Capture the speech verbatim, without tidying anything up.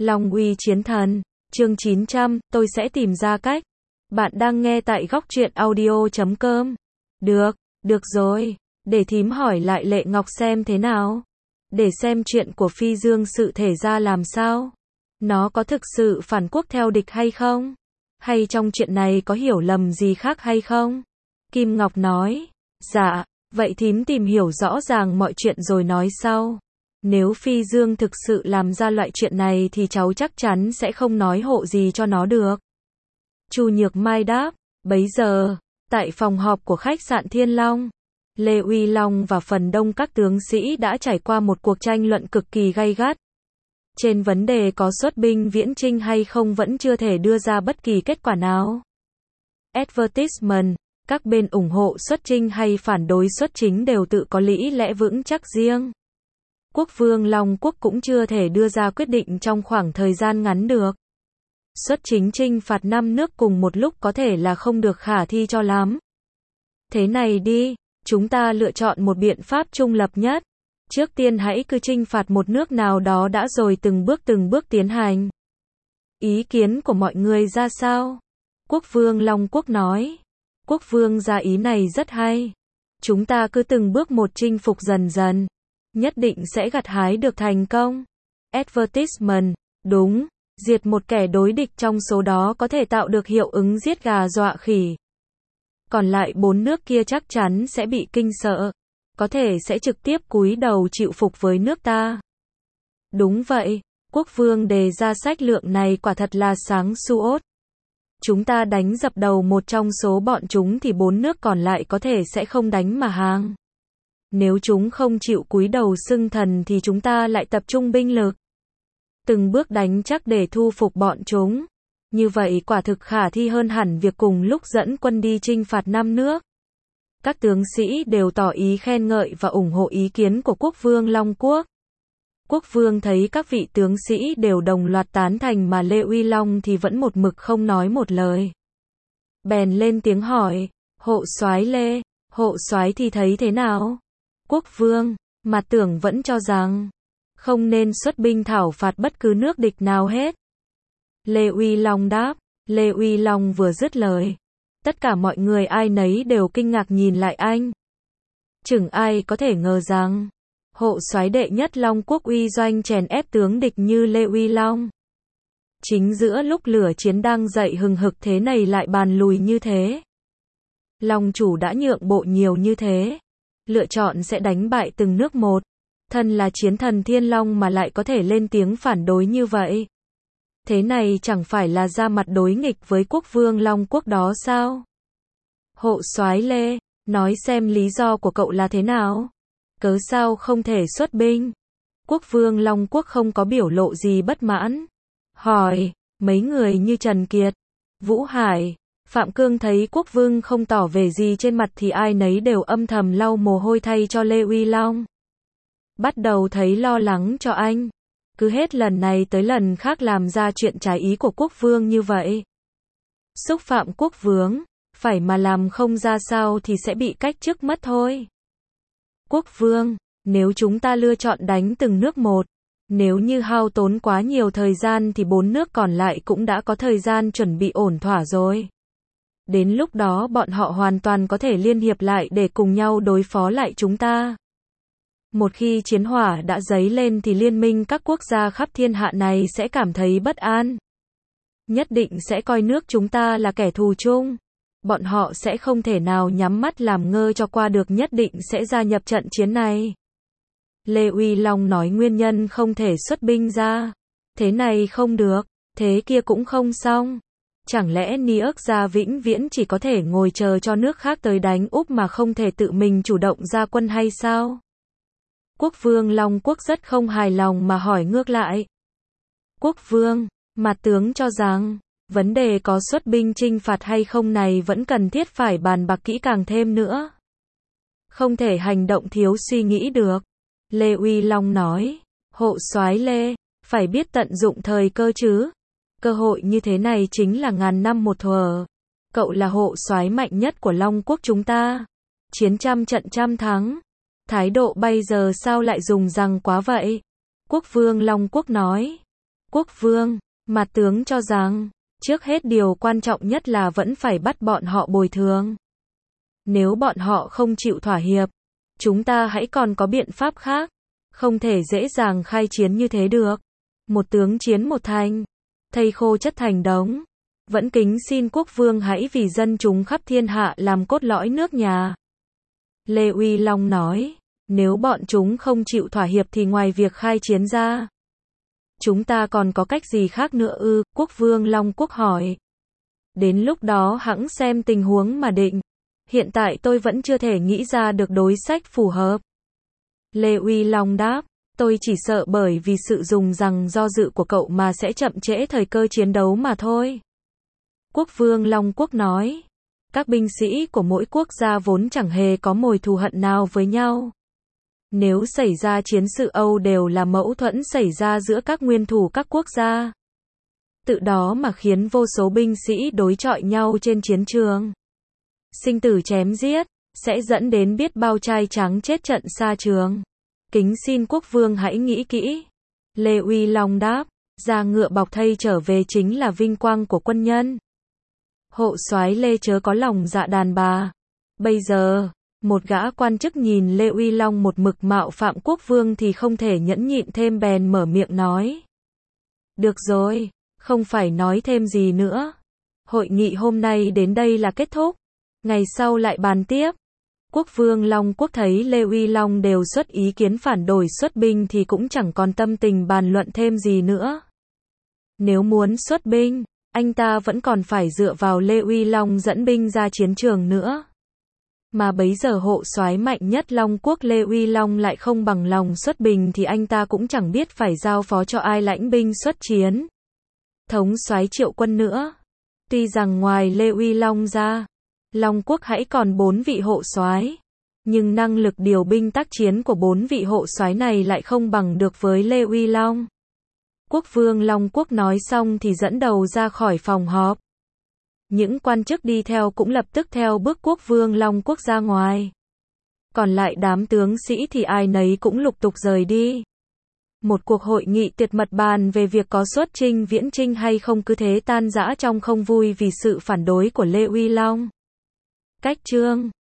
Long uy chiến thần, chương chín trăm, tôi sẽ tìm ra cách. Bạn đang nghe tại góc truyện audio chấm com. Được, được rồi, để thím hỏi lại Lệ Ngọc xem thế nào. Để xem chuyện của Phi Dương sự thể ra làm sao. Nó có thực sự phản quốc theo địch hay không? Hay trong chuyện này có hiểu lầm gì khác hay không? Kim Ngọc nói, dạ, vậy thím tìm hiểu rõ ràng mọi chuyện rồi nói sau. Nếu Phi Dương thực sự làm ra loại chuyện này thì cháu chắc chắn sẽ không nói hộ gì cho nó được. Chu Nhược Mai đáp, bấy giờ, tại phòng họp của khách sạn Thiên Long, Lê Uy Long và phần đông các tướng sĩ đã trải qua một cuộc tranh luận cực kỳ gay gắt. Trên vấn đề có xuất binh viễn chinh hay không vẫn chưa thể đưa ra bất kỳ kết quả nào. Advertisement, các bên ủng hộ xuất chinh hay phản đối xuất chính đều tự có lý lẽ vững chắc riêng. Quốc vương Long Quốc cũng chưa thể đưa ra quyết định trong khoảng thời gian ngắn được. Xuất chính chinh phạt năm nước cùng một lúc có thể là không được khả thi cho lắm. Thế này đi, chúng ta lựa chọn một biện pháp trung lập nhất. Trước tiên hãy cứ chinh phạt một nước nào đó đã rồi từng bước từng bước tiến hành. Ý kiến của mọi người ra sao? Quốc vương Long Quốc nói. Quốc vương ra ý này rất hay. Chúng ta cứ từng bước một chinh phục dần dần. Nhất định sẽ gặt hái được thành công. Advertisement, đúng, diệt một kẻ đối địch trong số đó có thể tạo được hiệu ứng giết gà dọa khỉ. Còn lại bốn nước kia chắc chắn sẽ bị kinh sợ, có thể sẽ trực tiếp cúi đầu chịu phục với nước ta. Đúng vậy, quốc vương đề ra sách lượng này quả thật là sáng suốt. Chúng ta đánh dập đầu một trong số bọn chúng thì bốn nước còn lại có thể sẽ không đánh mà hàng. Nếu chúng không chịu cúi đầu xưng thần thì chúng ta lại tập trung binh lực. Từng bước đánh chắc để thu phục bọn chúng. Như vậy quả thực khả thi hơn hẳn việc cùng lúc dẫn quân đi chinh phạt năm nước. Các tướng sĩ đều tỏ ý khen ngợi và ủng hộ ý kiến của quốc vương Long Quốc. Quốc vương thấy các vị tướng sĩ đều đồng loạt tán thành mà Lê Uy Long thì vẫn một mực không nói một lời. Bèn lên tiếng hỏi, hộ soái Lê, hộ soái thì thấy thế nào? Quốc vương, mà tưởng vẫn cho rằng không nên xuất binh thảo phạt bất cứ nước địch nào hết. Lê Uy Long đáp. Lê Uy Long vừa dứt lời, tất cả mọi người ai nấy đều kinh ngạc nhìn lại anh. Chừng ai có thể ngờ rằng hộ soái đệ nhất Long Quốc uy doanh chèn ép tướng địch như Lê Uy Long. Chính giữa lúc lửa chiến đang dậy hừng hực thế này lại bàn lùi như thế. Long chủ đã nhượng bộ nhiều như thế. Lựa chọn sẽ đánh bại từng nước một. Thân là chiến thần Thiên Long mà lại có thể lên tiếng phản đối như vậy. Thế này chẳng phải là ra mặt đối nghịch với quốc vương Long Quốc đó sao? Hộ soái Lê, nói xem lý do của cậu là thế nào? Cớ sao không thể xuất binh? Quốc vương Long Quốc không có biểu lộ gì bất mãn. Hỏi, mấy người như Trần Kiệt, Vũ Hải, Phạm Cương thấy quốc vương không tỏ vẻ gì trên mặt thì ai nấy đều âm thầm lau mồ hôi thay cho Lê Uy Long. Bắt đầu thấy lo lắng cho anh. Cứ hết lần này tới lần khác làm ra chuyện trái ý của quốc vương như vậy. Xúc phạm quốc vương, phải mà làm không ra sao thì sẽ bị cách chức mất thôi. Quốc vương, nếu chúng ta lựa chọn đánh từng nước một, nếu như hao tốn quá nhiều thời gian thì bốn nước còn lại cũng đã có thời gian chuẩn bị ổn thỏa rồi. Đến lúc đó bọn họ hoàn toàn có thể liên hiệp lại để cùng nhau đối phó lại chúng ta. Một khi chiến hỏa đã dấy lên thì liên minh các quốc gia khắp thiên hạ này sẽ cảm thấy bất an. Nhất định sẽ coi nước chúng ta là kẻ thù chung. Bọn họ sẽ không thể nào nhắm mắt làm ngơ cho qua được, nhất định sẽ gia nhập trận chiến này. Lê Uy Long nói nguyên nhân không thể xuất binh ra. Thế này không được, thế kia cũng không xong. Chẳng lẽ Ni ức gia vĩnh viễn chỉ có thể ngồi chờ cho nước khác tới đánh úp mà không thể tự mình chủ động ra quân hay sao? Quốc vương Long Quốc rất không hài lòng mà hỏi ngược lại. Quốc vương, mà tướng cho rằng, vấn đề có xuất binh chinh phạt hay không này vẫn cần thiết phải bàn bạc kỹ càng thêm nữa. Không thể hành động thiếu suy nghĩ được. Lê Uy Long nói, hộ soái Lê, phải biết tận dụng thời cơ chứ. Cơ hội như thế này chính là ngàn năm một thuở. Cậu là hộ soái mạnh nhất của Long Quốc chúng ta. Chiến trăm trận trăm thắng. Thái độ bây giờ sao lại dùng rằng quá vậy? Quốc vương Long Quốc nói. Quốc vương, mặt tướng cho rằng, trước hết điều quan trọng nhất là vẫn phải bắt bọn họ bồi thường. Nếu bọn họ không chịu thỏa hiệp, chúng ta hãy còn có biện pháp khác, không thể dễ dàng khai chiến như thế được. Một tướng chiến một thành, thây khô chất thành đống. Vẫn kính xin quốc vương hãy vì dân chúng khắp thiên hạ làm cốt lõi nước nhà. Lê Uy Long nói, nếu bọn chúng không chịu thỏa hiệp thì ngoài việc khai chiến ra, chúng ta còn có cách gì khác nữa ư? Quốc vương Long Quốc hỏi. Đến lúc đó hẵng xem tình huống mà định. Hiện tại tôi vẫn chưa thể nghĩ ra được đối sách phù hợp. Lê Uy Long đáp, tôi chỉ sợ bởi vì sự dùng rằng do dự của cậu mà sẽ chậm trễ thời cơ chiến đấu mà thôi. Quốc vương Long Quốc nói, các binh sĩ của mỗi quốc gia vốn chẳng hề có mối thù hận nào với nhau. Nếu xảy ra chiến sự Âu đều là mâu thuẫn xảy ra giữa các nguyên thủ các quốc gia. Tự đó mà khiến vô số binh sĩ đối chọi nhau trên chiến trường. Sinh tử chém giết, sẽ dẫn đến biết bao trai trắng chết trận xa trường. Kính xin quốc vương hãy nghĩ kỹ. Lê Uy Long đáp, ra ngựa bọc thây trở về chính là vinh quang của quân nhân. Hộ soái Lê chớ có lòng dạ đàn bà. Bây giờ, một gã quan chức nhìn Lê Uy Long một mực mạo phạm quốc vương thì không thể nhẫn nhịn thêm bèn mở miệng nói. Được rồi, không phải nói thêm gì nữa. Hội nghị hôm nay đến đây là kết thúc. Ngày sau lại bàn tiếp. Quốc vương Long Quốc thấy Lê Uy Long đều xuất ý kiến phản đổi xuất binh thì cũng chẳng còn tâm tình bàn luận thêm gì nữa. Nếu muốn xuất binh, anh ta vẫn còn phải dựa vào Lê Uy Long dẫn binh ra chiến trường nữa. Mà bấy giờ hộ soái mạnh nhất Long Quốc Lê Uy Long lại không bằng lòng xuất binh thì anh ta cũng chẳng biết phải giao phó cho ai lãnh binh xuất chiến. Thống soái Triệu Quân nữa. Tuy rằng ngoài Lê Uy Long ra, Long Quốc hãy còn bốn vị hộ soái, nhưng năng lực điều binh tác chiến của bốn vị hộ soái này lại không bằng được với Lê Uy Long. Quốc vương Long Quốc nói xong thì dẫn đầu ra khỏi phòng họp. Những quan chức đi theo cũng lập tức theo bước quốc vương Long Quốc ra ngoài. Còn lại đám tướng sĩ thì ai nấy cũng lục tục rời đi. Một cuộc hội nghị tuyệt mật bàn về việc có xuất chinh viễn chinh hay không cứ thế tan rã trong không vui vì sự phản đối của Lê Uy Long. Cách chương